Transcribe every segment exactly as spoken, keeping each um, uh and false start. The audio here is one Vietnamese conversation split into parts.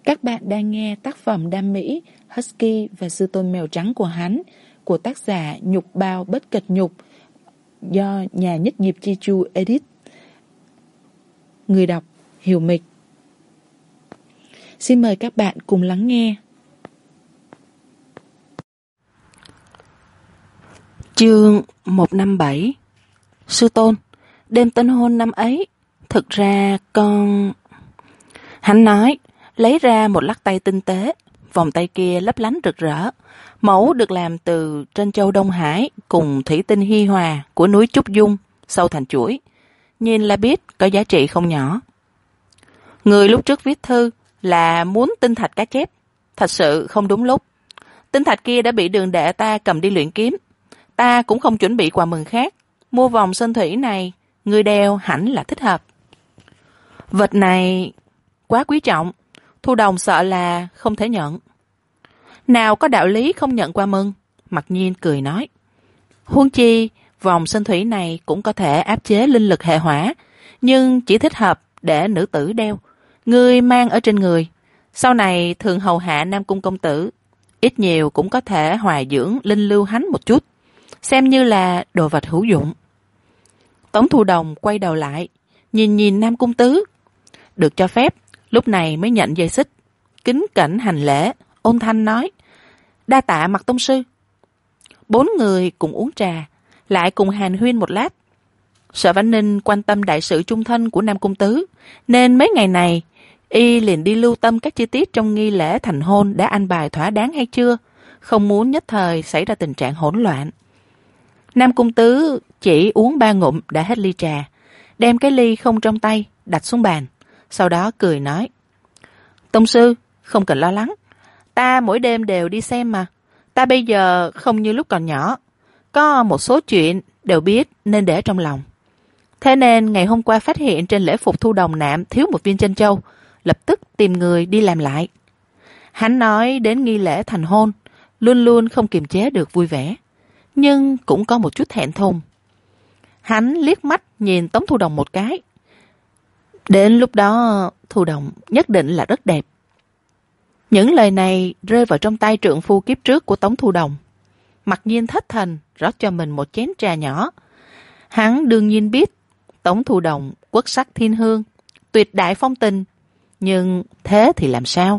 Các bạn đang nghe tác phẩm đam mỹ Husky và sư tôn mèo trắng của hắn của tác giả Nhục Bao Bất Kịch Nhục do nhà nhất nghiệp Chi Chu edit. Người đọc Hiểu Mịch. Xin mời các bạn cùng lắng nghe. Chương một trăm năm mươi bảy. Sư tôn, đêm tân hôn năm ấy, thực ra con... Hắn nói, lấy ra một lắc tay tinh tế, vòng tay kia lấp lánh rực rỡ. Mẫu được làm từ trân châu Đông Hải cùng thủy tinh hi hòa của núi Trúc Dung, sâu thành chuỗi. Nhìn là biết có giá trị không nhỏ. Người lúc trước viết thư là muốn tinh thạch cá chép. Thật sự không đúng lúc. Tinh thạch kia đã bị đường đệ ta cầm đi luyện kiếm. Ta cũng không chuẩn bị quà mừng khác. Mua vòng sơn thủy này, người đeo hẳn là thích hợp. Vật này quá quý trọng, Thu Đồng sợ là không thể nhận. Nào có đạo lý không nhận quà mừng? Mặc Nhiên cười nói. Huống chi, vòng sơn thủy này cũng có thể áp chế linh lực hệ hỏa, nhưng chỉ thích hợp để nữ tử đeo. Ngươi mang ở trên người, sau này thường hầu hạ Nam Cung công tử, ít nhiều cũng có thể hòa dưỡng linh lưu hắn một chút, xem như là đồ vật hữu dụng. Tống Thu Đồng quay đầu lại, nhìn nhìn Nam Cung tứ. Được cho phép, lúc này mới nhận dây xích, kính cẩn hành lễ, ôn thanh nói. Đa tạ Mặc tông sư. Bốn người cùng uống trà, lại cùng hàn huyên một lát. Sở Vãn Ninh quan tâm đại sự chung thân của Nam Cung tứ, nên mấy ngày này y liền đi lưu tâm các chi tiết trong nghi lễ thành hôn đã an bài thỏa đáng hay chưa, không muốn nhất thời xảy ra tình trạng hỗn loạn. Nam Cung tứ chỉ uống ba ngụm đã hết ly trà, đem cái ly không trong tay đặt xuống bàn, sau đó cười nói. Tông sư, không cần lo lắng, ta mỗi đêm đều đi xem mà. Ta bây giờ không như lúc còn nhỏ, có một số chuyện đều biết nên để trong lòng. Thế nên ngày hôm qua phát hiện trên lễ phục Thu Đồng nạm thiếu một viên chân châu, lập tức tìm người đi làm lại. Hắn nói đến nghi lễ thành hôn, luôn luôn không kiềm chế được vui vẻ, nhưng cũng có một chút thẹn thùng. Hắn liếc mắt nhìn Tống Thu Đồng một cái. Đến lúc đó Thu Đồng nhất định là rất đẹp. Những lời này rơi vào trong tay trượng phu kiếp trước của Tống Thu Đồng. Mặc Nhiên thất thần rót cho mình một chén trà nhỏ. Hắn đương nhiên biết Tống Thu Đồng quốc sắc thiên hương, tuyệt đại phong tình, nhưng thế thì làm sao?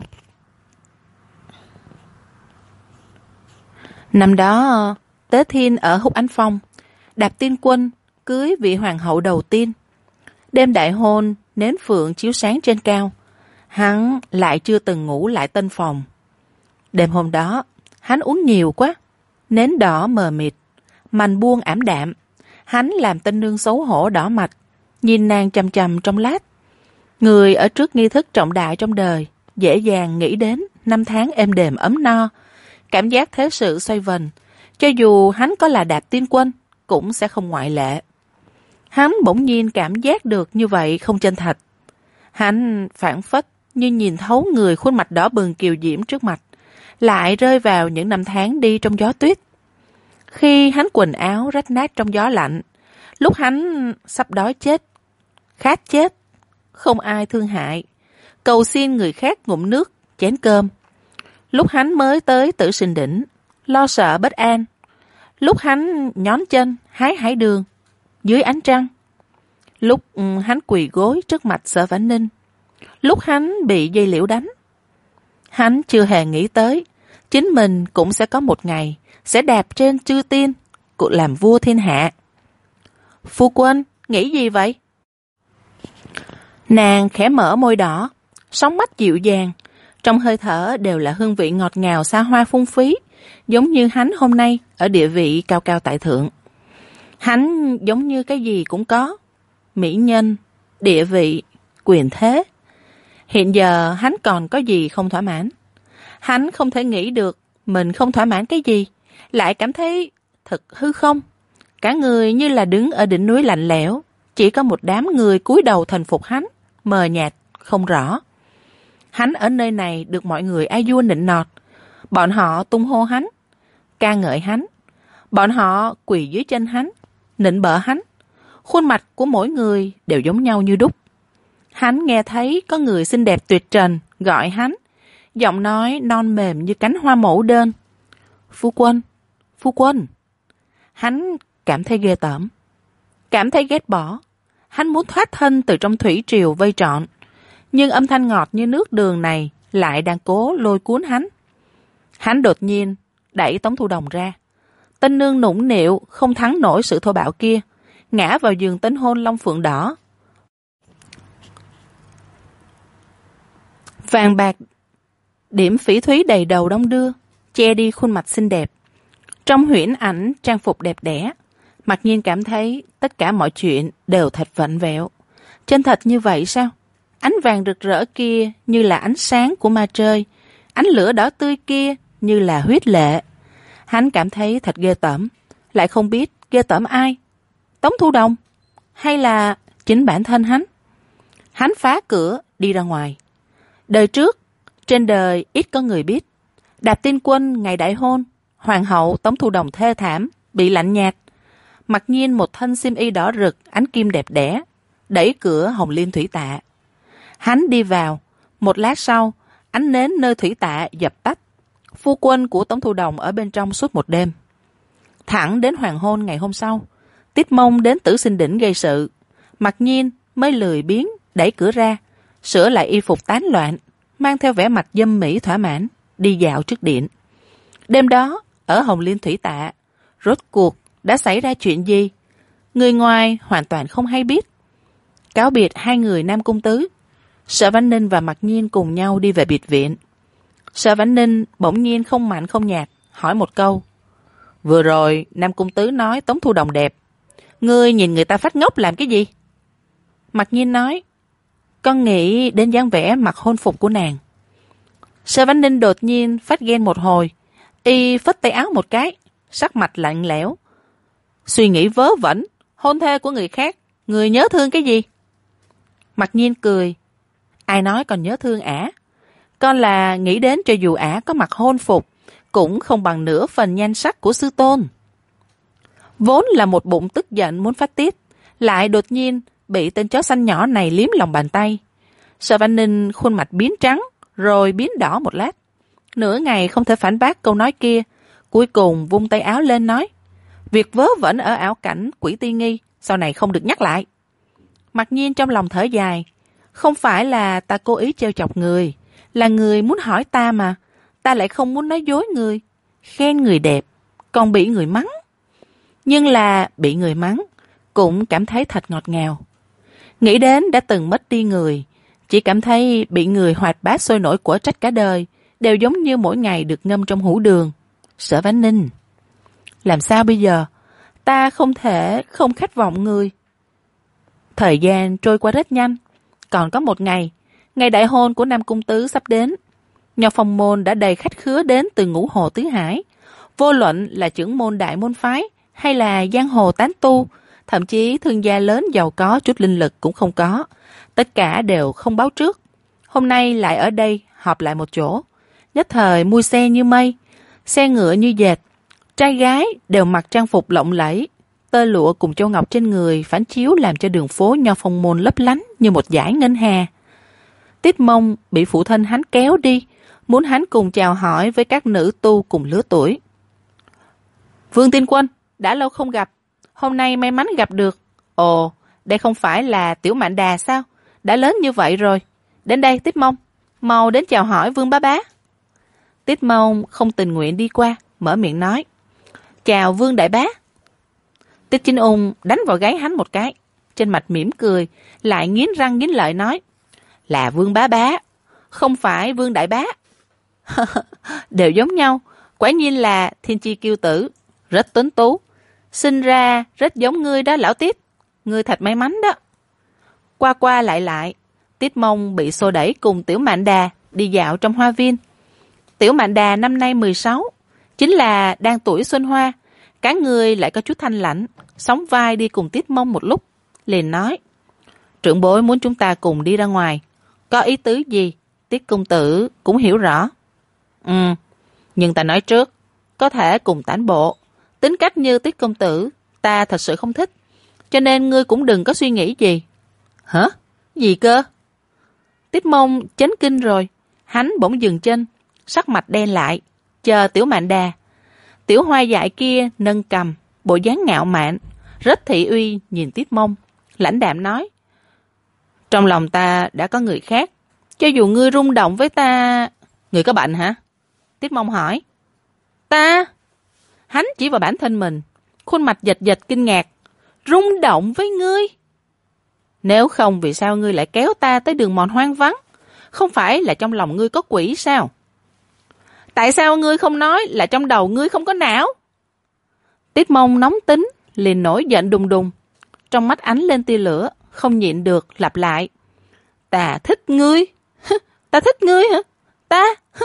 Năm đó Tế Thiên ở Húc Ánh Phong, Đạp Tiên Quân cưới vị hoàng hậu đầu tiên. Đêm đại hôn, nến phượng chiếu sáng trên cao, hắn lại chưa từng ngủ lại tân phòng. Đêm hôm đó, hắn uống nhiều quá, nến đỏ mờ mịt, mành buông ảm đạm. Hắn làm tân nương xấu hổ đỏ mặt, nhìn nàng chằm chằm trong lát. Người ở trước nghi thức trọng đại trong đời, dễ dàng nghĩ đến năm tháng êm đềm ấm no, cảm giác thế sự xoay vần. Cho dù hắn có là Đạp Tiên Quân, cũng sẽ không ngoại lệ. Hắn bỗng nhiên cảm giác được như vậy không chân thật. Hắn phảng phất như nhìn thấu người khuôn mặt đỏ bừng kiều diễm trước mặt, lại rơi vào những năm tháng đi trong gió tuyết. Khi hắn quần áo rách nát trong gió lạnh, lúc hắn sắp đói chết, khát chết, không ai thương hại, cầu xin người khác ngụm nước, chén cơm. Lúc hắn mới tới Tử Sinh Đỉnh, lo sợ bất an. Lúc hắn nhón chân hái hải đường dưới ánh trăng. Lúc hắn quỳ gối trước mặt Sở Vãn Ninh. Lúc hắn bị dây liễu đánh. Hắn chưa hề nghĩ tới chính mình cũng sẽ có một ngày sẽ đạp trên chư tiên, cuộc làm vua thiên hạ. Phu quân, nghĩ gì vậy? Nàng khẽ mở môi đỏ, sóng mắt dịu dàng, trong hơi thở đều là hương vị ngọt ngào xa hoa phung phí, giống như hắn hôm nay ở địa vị cao cao tại thượng. Hắn giống như cái gì cũng có, mỹ nhân, địa vị, quyền thế. Hiện giờ hắn còn có gì không thỏa mãn? Hắn không thể nghĩ được mình không thỏa mãn cái gì, lại cảm thấy thật hư không. Cả người như là đứng ở đỉnh núi lạnh lẽo, chỉ có một đám người cúi đầu thần phục hắn, mờ nhạt, không rõ. Hắn ở nơi này được mọi người a vua nịnh nọt, bọn họ tung hô hắn, ca ngợi hắn, bọn họ quỳ dưới chân hắn, nịnh bợ hắn. Khuôn mặt của mỗi người đều giống nhau như đúc. Hắn nghe thấy có người xinh đẹp tuyệt trần gọi hắn, Giọng nói non mềm như cánh hoa mẫu đơn. Phu quân, phu quân. Hắn cảm thấy ghê tởm, cảm thấy ghét bỏ. Hắn muốn thoát thân từ trong thủy triều vây trọn, nhưng âm thanh ngọt như nước đường này lại đang cố lôi cuốn hắn. Hắn đột nhiên đẩy Tống Thu Đồng ra. Tân nương nũng nịu không thắng nổi sự thô bạo kia, ngã vào giường tinh hôn long phượng đỏ. Vàng bạc điểm phỉ thúy đầy đầu đong đưa, che đi khuôn mặt xinh đẹp. Trong huyễn ảnh trang phục đẹp đẽ, Mặc Nhiên cảm thấy tất cả mọi chuyện đều thật vặn vẹo. Chân thật như vậy sao? Ánh vàng rực rỡ kia như là ánh sáng của ma trời, ánh lửa đỏ tươi kia như là huyết lệ. Hắn cảm thấy thật ghê tởm, lại không biết ghê tởm ai. Tống Thu Đồng hay là chính bản thân hắn? Hắn phá cửa đi ra ngoài. Đời trước, trên đời ít có người biết, Đạp Tiên Quân ngày đại hôn, hoàng hậu Tống Thu Đồng thê thảm, bị lạnh nhạt. Mặc Nhiên một thân xiêm y đỏ rực, ánh kim đẹp đẽ, đẩy cửa hồng liên thủy tạ. Hắn đi vào, một lát sau, ánh nến nơi thủy tạ dập tắt. Phu quân của Tống Thu Đồng ở bên trong suốt một đêm. Thẳng đến hoàng hôn ngày hôm sau, Tiết Mông đến Tử Sinh Đỉnh gây sự. Mặc Nhiên mới lười biếng đẩy cửa ra, sửa lại y phục tán loạn, mang theo vẻ mặt dâm mỹ thỏa mãn, đi dạo trước điện. Đêm đó, ở Hồng Liên Thủy Tạ, rốt cuộc đã xảy ra chuyện gì? Người ngoài hoàn toàn không hay biết. Cáo biệt hai người Nam Cung Tứ, Sở Vãn Ninh và Mặc Nhiên cùng nhau đi về biệt viện. Sở Vãn Ninh bỗng nhiên không mạnh không nhạt, hỏi một câu. Vừa rồi Nam Cung Tứ nói Tống Thu Đồng đẹp, ngươi nhìn người ta phát ngốc làm cái gì? Mặc Nhiên nói, con nghĩ đến dáng vẻ mặc hôn phục của nàng. Sở Vãn Ninh đột nhiên phát ghen một hồi, y phất tay áo một cái, sắc mặt lạnh lẽo. Suy nghĩ vớ vẩn, hôn thê của người khác, người nhớ thương cái gì? Mặc Nhiên cười, ai nói còn nhớ thương ả? Con là nghĩ đến cho dù ả có mặc hôn phục, cũng không bằng nửa phần nhan sắc của sư tôn. Vốn là một bụng tức giận muốn phát tiết, lại đột nhiên bị tên chó xanh nhỏ này liếm lòng bàn tay. Sở Vãn Ninh khuôn mặt biến trắng, rồi biến đỏ một lát. Nửa ngày không thể phản bác câu nói kia, cuối cùng vung tay áo lên nói, việc vớ vẩn ở ảo cảnh Quỷ Ti Nghi sau này không được nhắc lại. Mặc Nhiên trong lòng thở dài, không phải là ta cố ý trêu chọc người, là người muốn hỏi ta mà, ta lại không muốn nói dối người, khen người đẹp, còn bị người mắng. Nhưng là bị người mắng, cũng cảm thấy thật ngọt ngào. Nghĩ đến đã từng mất đi người, chỉ cảm thấy bị người hoạt bát sôi nổi của trách cả đời, đều giống như mỗi ngày được ngâm trong hũ đường. Sở Vãn Ninh, làm sao bây giờ? Ta không thể không khát vọng người. Thời gian trôi qua rất nhanh, còn có một ngày, ngày đại hôn của Nam Cung Tứ sắp đến. Nho Phong môn đã đầy khách khứa đến từ Ngũ Hồ Tứ Hải, vô luận là trưởng môn đại môn phái hay là giang hồ tán tu, thậm chí thương gia lớn giàu có chút linh lực cũng không có, tất cả đều không báo trước. Hôm nay lại ở đây họp lại một chỗ, nhất thời mui xe như mây, xe ngựa như dệt, trai gái đều mặc trang phục lộng lẫy, tơ lụa cùng châu ngọc trên người phản chiếu làm cho đường phố Nho Phong môn lấp lánh như một dải ngân hà. Tiết Mông bị phụ thân hắn kéo đi, muốn hắn cùng chào hỏi với các nữ tu cùng lứa tuổi. Vương Tiên Quân, đã lâu không gặp, hôm nay may mắn gặp được. Ồ, đây không phải là Tiểu Mạn Đà sao? Đã lớn như vậy rồi. Đến đây Tiết Mông, mau đến chào hỏi Vương bá bá. Tiết Mông không tình nguyện đi qua, mở miệng nói, chào Vương đại bá. Tiết Chính Ung đánh vào gáy hắn một cái, trên mặt mỉm cười, lại nghiến răng nghiến lợi nói, là Vương bá bá, không phải Vương đại bá. Đều giống nhau, quả nhiên là thiên chi kiêu tử, rất tuấn tú, sinh ra rất giống ngươi đó lão Tiết, ngươi thật may mắn đó. Qua qua lại lại, Tiết Mông bị xô đẩy cùng Tiểu Mạn Đà đi dạo trong hoa viên. Tiểu Mạn Đà năm nay mười sáu, chính là đang tuổi xuân hoa, cả người lại có chút thanh lạnh, sóng vai đi cùng Tiết Mông một lúc, liền nói, trưởng bối muốn chúng ta cùng đi ra ngoài, có ý tứ gì, Tiết công tử cũng hiểu rõ. Ừ, nhưng ta nói trước, có thể cùng tản bộ, tính cách như Tiết công tử, ta thật sự không thích, cho nên ngươi cũng đừng có suy nghĩ gì. Hả? Gì cơ? Tiết Mông chấn kinh rồi, hắn bỗng dừng chân, sắc mặt đen lại, chờ Tiểu Mạn Đà. Tiểu Hoa Dại kia nâng cầm, bộ dáng ngạo mạn, rất thị uy nhìn Tiết Mông, lãnh đạm nói: trong lòng ta đã có người khác, cho dù ngươi rung động với ta... Ngươi có bệnh hả? Tiết Mông hỏi. Ta? Hắn chỉ vào bản thân mình, khuôn mặt giật giật kinh ngạc. Rung động với ngươi? Nếu không vì sao ngươi lại kéo ta tới đường mòn hoang vắng? Không phải là trong lòng ngươi có quỷ sao? Tại sao ngươi không nói là trong đầu ngươi không có não? Tiết Mông nóng tính, liền nổi giận đùng đùng. Trong mắt ánh lên tia lửa, không nhịn được lặp lại. Ta thích ngươi. Ta thích ngươi hả? Ta?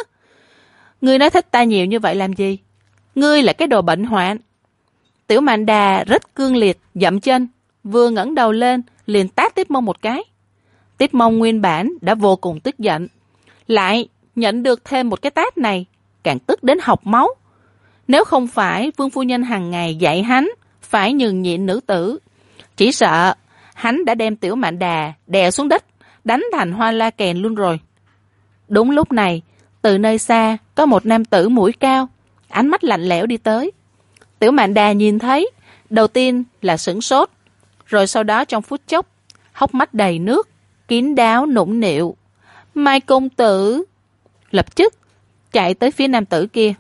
Ngươi nói thích ta nhiều như vậy làm gì? Ngươi là cái đồ bệnh hoạn. Tiểu Mạn Đà rất cương liệt, dậm chân, vừa ngẩng đầu lên, liền tát Tiết Mông một cái. Tiết Mông nguyên bản đã vô cùng tức giận, lại nhận được thêm một cái tát này, càng tức đến học máu. Nếu không phải Vương phu nhân hàng ngày dạy hắn phải nhường nhịn nữ tử, chỉ sợ hắn đã đem Tiểu Mạn Đà đè xuống đất, đánh thành hoa la kèn luôn rồi. Đúng lúc này, từ nơi xa có một nam tử mũi cao, ánh mắt lạnh lẽo đi tới. Tiểu Mạn Đà nhìn thấy, đầu tiên là sửng sốt, rồi sau đó trong phút chốc, hốc mắt đầy nước, kín đáo nũng nịu. Mai công tử! Lập tức chạy tới phía nam tử kia.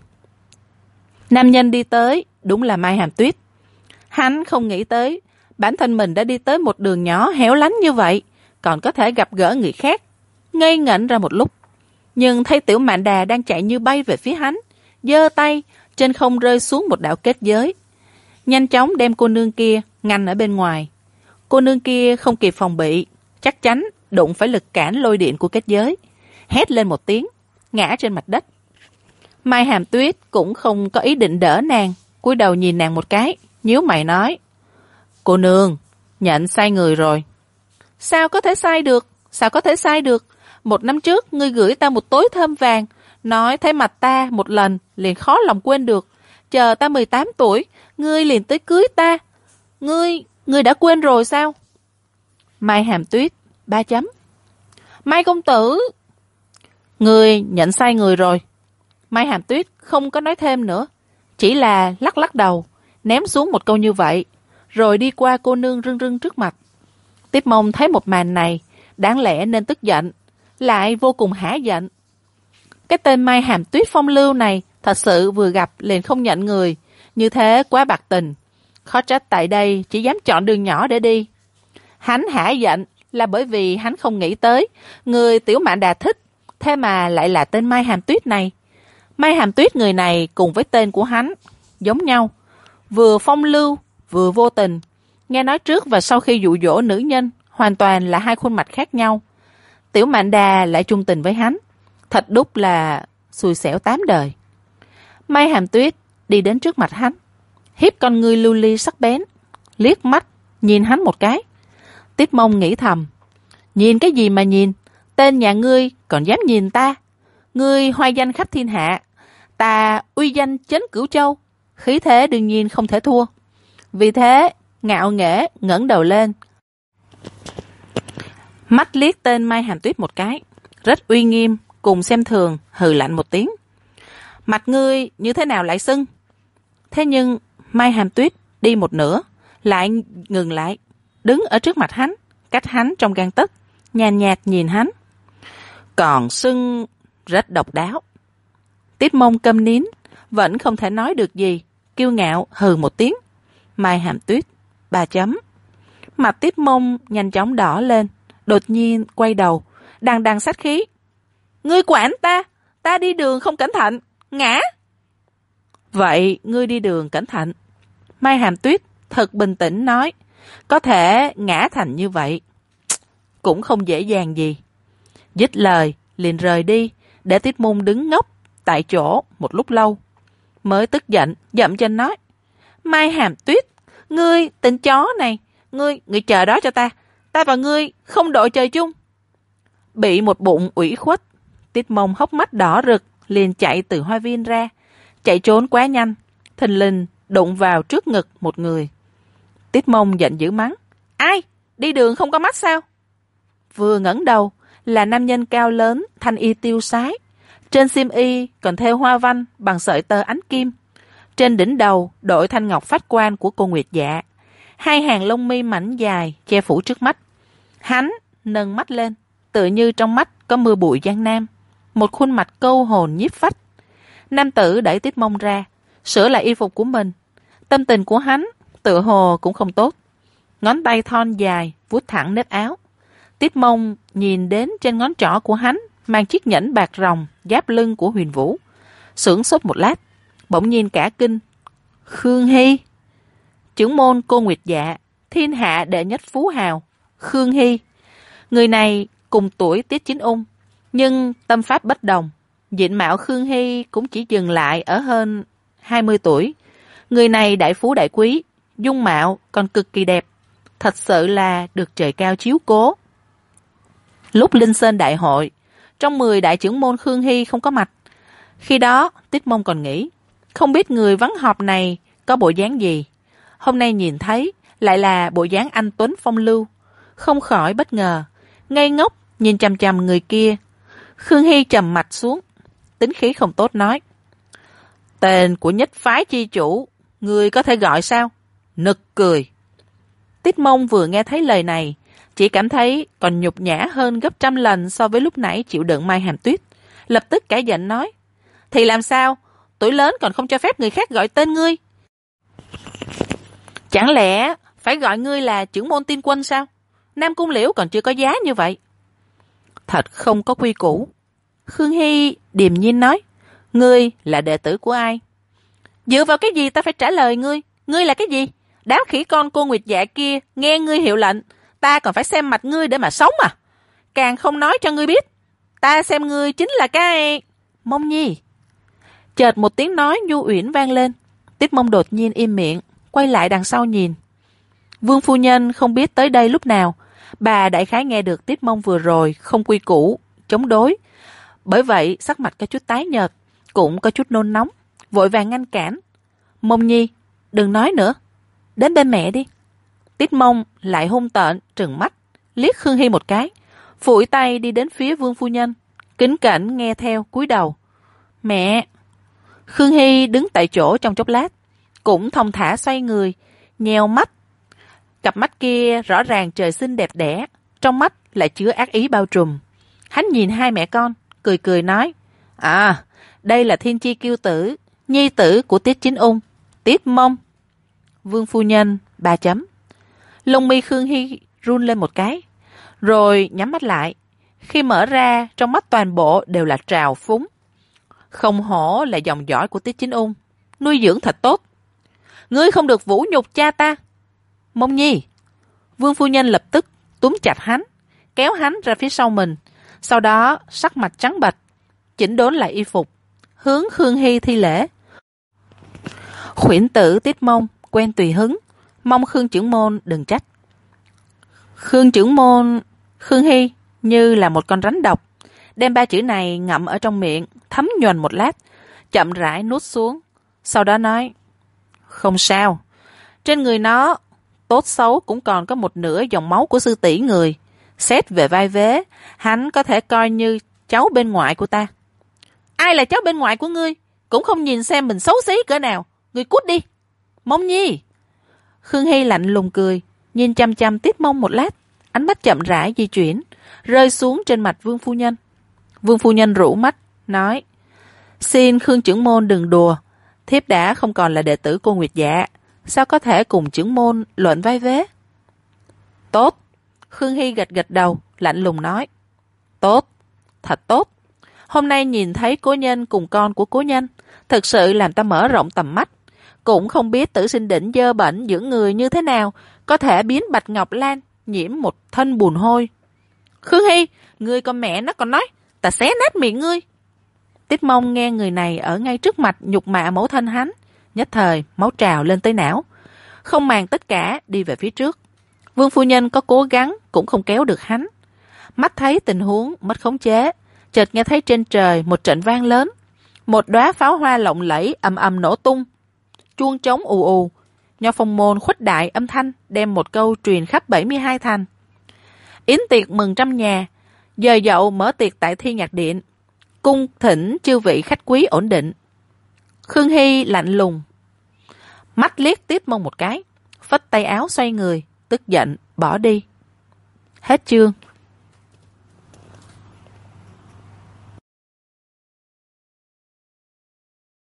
Nam nhân đi tới, đúng là Mai Hàm Tuyết. Hắn không nghĩ tới, bản thân mình đã đi tới một đường nhỏ hẻo lánh như vậy, còn có thể gặp gỡ người khác. Ngây ngẩn ra một lúc, nhưng thấy Tiểu Mạn Đà đang chạy như bay về phía hắn, giơ tay, trên không rơi xuống một đạo kết giới. Nhanh chóng đem cô nương kia ngăn ở bên ngoài. Cô nương kia không kịp phòng bị, chắc chắn đụng phải lực cản lôi điện của kết giới. Hét lên một tiếng, ngã trên mặt đất. Mai Hàm Tuyết cũng không có ý định đỡ nàng, cúi đầu nhìn nàng một cái, nhíu mày nói: cô nương, nhận sai người rồi. Sao có thể sai được? Sao có thể sai được? Một năm trước, ngươi gửi ta một tối thơm vàng, nói thấy mặt ta một lần, liền khó lòng quên được. Chờ ta mười tám tuổi, ngươi liền tới cưới ta. Ngươi, ngươi đã quên rồi sao? Mai Hàm Tuyết, ba chấm. Mai công tử! Ngươi nhận sai người rồi. Mai Hàm Tuyết không có nói thêm nữa, chỉ là lắc lắc đầu, ném xuống một câu như vậy, rồi đi qua cô nương rưng rưng trước mặt. Tiết Mông thấy một màn này, đáng lẽ nên tức giận, lại vô cùng hả giận. Cái tên Mai Hàm Tuyết phong lưu này thật sự vừa gặp liền không nhận người, như thế quá bạc tình. Khó trách tại đây chỉ dám chọn đường nhỏ để đi. Hắn hả giận là bởi vì hắn không nghĩ tới người Tiểu Mạn Đà thích, thế mà lại là tên Mai Hàm Tuyết này. Mai Hàm Tuyết người này cùng với tên của hắn giống nhau, vừa phong lưu vừa vô tình. Nghe nói trước và sau khi dụ dỗ nữ nhân hoàn toàn là hai khuôn mặt khác nhau. Tiểu Mạn Đà lại trung tình với hắn, thật đúc là xui xẻo tám đời. Mai Hàm Tuyết đi đến trước mặt hắn, hiếp con ngươi lưu ly sắc bén, liếc mắt nhìn hắn một cái. Tiết Mông nghĩ thầm, nhìn cái gì mà nhìn, tên nhà ngươi còn dám nhìn ta. Ngươi hoài danh khắp thiên hạ, ta uy danh chấn cửu châu, khí thế đương nhiên không thể thua. Vì thế ngạo nghễ ngẩng đầu lên, mắt liếc tên Mai Hàm Tuyết một cái, rất uy nghiêm cùng xem thường, hừ lạnh một tiếng. Mặt ngươi như thế nào lại sưng? Thế nhưng Mai Hàm Tuyết đi một nửa lại ngừng lại, đứng ở trước mặt hắn, cách hắn trong gang tấc, nhàn nhạt nhìn hắn. Còn sưng rất độc đáo. Tiết Mông câm nín, vẫn không thể nói được gì, kiêu ngạo hừ một tiếng. Mai Hàm Tuyết, ba chấm. Mặt Tiết Mông nhanh chóng đỏ lên, đột nhiên quay đầu, đằng đằng sát khí. Ngươi quản ta, ta đi đường không cẩn thận, ngã. Vậy ngươi đi đường cẩn thận. Mai Hàm Tuyết thật bình tĩnh nói, có thể ngã thành như vậy cũng không dễ dàng gì. Dứt lời liền rời đi, để Tiết Mông đứng ngốc tại chỗ một lúc lâu, mới tức giận dậm chân nói: Mai Hàm Tuyết, ngươi tên chó này, ngươi ngươi chờ đó cho ta, ta và ngươi không đội trời chung. Bị một bụng ủy khuất, Tiết Mông hốc mắt đỏ rực, liền chạy từ hoa viên ra, chạy trốn quá nhanh, thình lình đụng vào trước ngực một người. Tiết Mông giận dữ mắng: Ai? Đi đường không có mắt sao? Vừa ngẩng đầu là nam nhân cao lớn, thanh y tiêu sái, Trên xiêm y còn thêu hoa văn bằng sợi tơ ánh kim. Trên đỉnh đầu đội thanh ngọc phách quan của cô Nguyệt Dạ. Hai hàng lông mi mảnh dài che phủ trước mắt. Hắn nâng mắt lên, tự như trong mắt có mưa bụi Giang Nam. Một khuôn mặt câu hồn nhiếp phách. Nam tử đẩy Tiết Mông ra, sửa lại y phục của mình. Tâm tình của hắn tựa hồ cũng không tốt. Ngón tay thon dài vuốt thẳng nếp áo. Tiết Mông nhìn đến trên ngón trỏ của hắn mang chiếc nhẫn bạc ròng giáp lưng của Huyền Vũ. Sửng sốt một lát, bỗng nhiên cả kinh. Khương Hy, trưởng môn cô Nguyệt Dạ, thiên hạ đệ nhất phú hào. Khương Hy, người này cùng tuổi Tiết Chính Ung, nhưng tâm pháp bất đồng. Diện mạo Khương Hy cũng chỉ dừng lại ở hơn hai mươi tuổi. Người này đại phú đại quý, dung mạo còn cực kỳ đẹp. Thật sự là được trời cao chiếu cố. Lúc Linh Sơn đại hội, trong mười đại trưởng môn Khương Hy không có mặt. Khi đó, Tiết Mông còn nghĩ, không biết người vắng họp này có bộ dáng gì. Hôm nay nhìn thấy, lại là bộ dáng anh tuấn phong lưu. Không khỏi bất ngờ, ngây ngốc nhìn chằm chằm người kia. Khương Hy trầm mặt xuống, tính khí không tốt nói. Tên của nhất phái chi chủ, người có thể gọi sao? Nực cười. Tiết Mông vừa nghe thấy lời này, chỉ cảm thấy còn nhục nhã hơn gấp trăm lần so với lúc nãy chịu đựng Mai Hàm Tuyết. Lập tức cả giận nói. Thì làm sao? Tuổi lớn còn không cho phép người khác gọi tên ngươi. Chẳng lẽ phải gọi ngươi là trưởng môn tiên quân sao? Nam Cung Liễu còn chưa có giá như vậy. Thật không có quy củ. Khương Hy điềm nhiên nói. Ngươi là đệ tử của ai? Dựa vào cái gì ta phải trả lời ngươi? Ngươi là cái gì? Đám khỉ con cô Nguyệt Dạ kia nghe ngươi hiệu lệnh, ta còn phải xem mặt ngươi để mà sống à? Càng không nói cho ngươi biết, ta xem ngươi chính là cái... Mông Nhi. Chợt một tiếng nói nhu uyển vang lên. Tiết Mông đột nhiên im miệng, quay lại đằng sau nhìn. Vương phu nhân không biết tới đây lúc nào, bà đại khái nghe được Tiết Mông vừa rồi không quy củ, chống đối. Bởi vậy sắc mặt có chút tái nhợt, cũng có chút nôn nóng, vội vàng ngăn cản. Mông Nhi, đừng nói nữa, đến bên mẹ đi. Tiết Mông lại hung tợn trừng mắt, liếc Khương Hy một cái, phủi tay đi đến phía Vương phu nhân, kính cẩn nghe theo cúi đầu. Mẹ. Khương Hy đứng tại chỗ trong chốc lát, cũng thong thả xoay người, nheo mắt. Cặp mắt kia rõ ràng trời sinh đẹp đẽ, trong mắt lại chứa ác ý bao trùm. Hắn nhìn hai mẹ con, cười cười nói. À, đây là thiên chi kiêu tử, nhi tử của Tiết Chính Ung, Tiết Mông. Vương phu nhân, ba chấm. Lông mi Khương Hy run lên một cái, rồi nhắm mắt lại. Khi mở ra, trong mắt toàn bộ đều là trào phúng. Không hổ là dòng dõi của Tiết Chính Ung, nuôi dưỡng thật tốt. Ngươi không được vũ nhục cha ta. Mông Nhi. Vương phu nhân lập tức túm chặt hắn, kéo hắn ra phía sau mình. Sau đó sắc mặt trắng bệch, chỉnh đốn lại y phục, hướng Khương Hy thi lễ. Khuyển tử Tiết Mông quen tùy hứng, mong Khương trưởng môn đừng trách. Khương trưởng môn... Khương Hy như là một con rắn độc, đem ba chữ này ngậm ở trong miệng, thấm nhuần một lát, chậm rãi nuốt xuống. Sau đó nói, không sao, trên người nó tốt xấu cũng còn có một nửa dòng máu của sư tỷ người. Xét về vai vế, hắn có thể coi như cháu bên ngoại của ta. Ai là cháu bên ngoại của ngươi? Cũng không nhìn xem mình xấu xí cỡ nào. Ngươi cút đi. Mông Nhi. Khương Hy lạnh lùng cười, nhìn chăm chăm Tiết Mông một lát, ánh mắt chậm rãi di chuyển, rơi xuống trên mặt Vương phu nhân. Vương phu nhân rũ mắt, nói, xin Khương trưởng môn đừng đùa, thiếp đã không còn là đệ tử cô Nguyệt Dạ, sao có thể cùng trưởng môn luận vai vế? Tốt. Khương Hy gật gật đầu, lạnh lùng nói, tốt, thật tốt. Hôm nay nhìn thấy cố nhân cùng con của cố nhân, thực sự làm ta mở rộng tầm mắt. Cũng không biết Tử Sinh Đỉnh dơ bẩn dưỡng người như thế nào, có thể biến Bạch Ngọc Lan nhiễm một thân bùn hôi. Khương Hy, ngươi con mẹ nó còn nói, ta xé nát miệng ngươi. Tiết Mông nghe người này ở ngay trước mặt nhục mạ mẫu thân hắn, nhất thời máu trào lên tới não, không màng tất cả đi về phía trước. Vương phu nhân có cố gắng cũng không kéo được hắn. Mắt thấy tình huống mất khống chế, chợt nghe thấy trên trời một trận vang lớn, một đóa pháo hoa lộng lẫy ầm ầm nổ tung, chuông trống ù ù, Nho Phong môn khuếch đại âm thanh đem một câu truyền khắp bảy mươi hai thành. Yến tiệc mừng trăm nhà, giờ dậu mở tiệc tại Thiên Nhạc Điện. cung thỉnh chư vị khách quý ổn định. Khương Hy lạnh lùng, mắt liếc Tiết Mông một cái, phất tay áo xoay người, tức giận bỏ đi. Hết chương.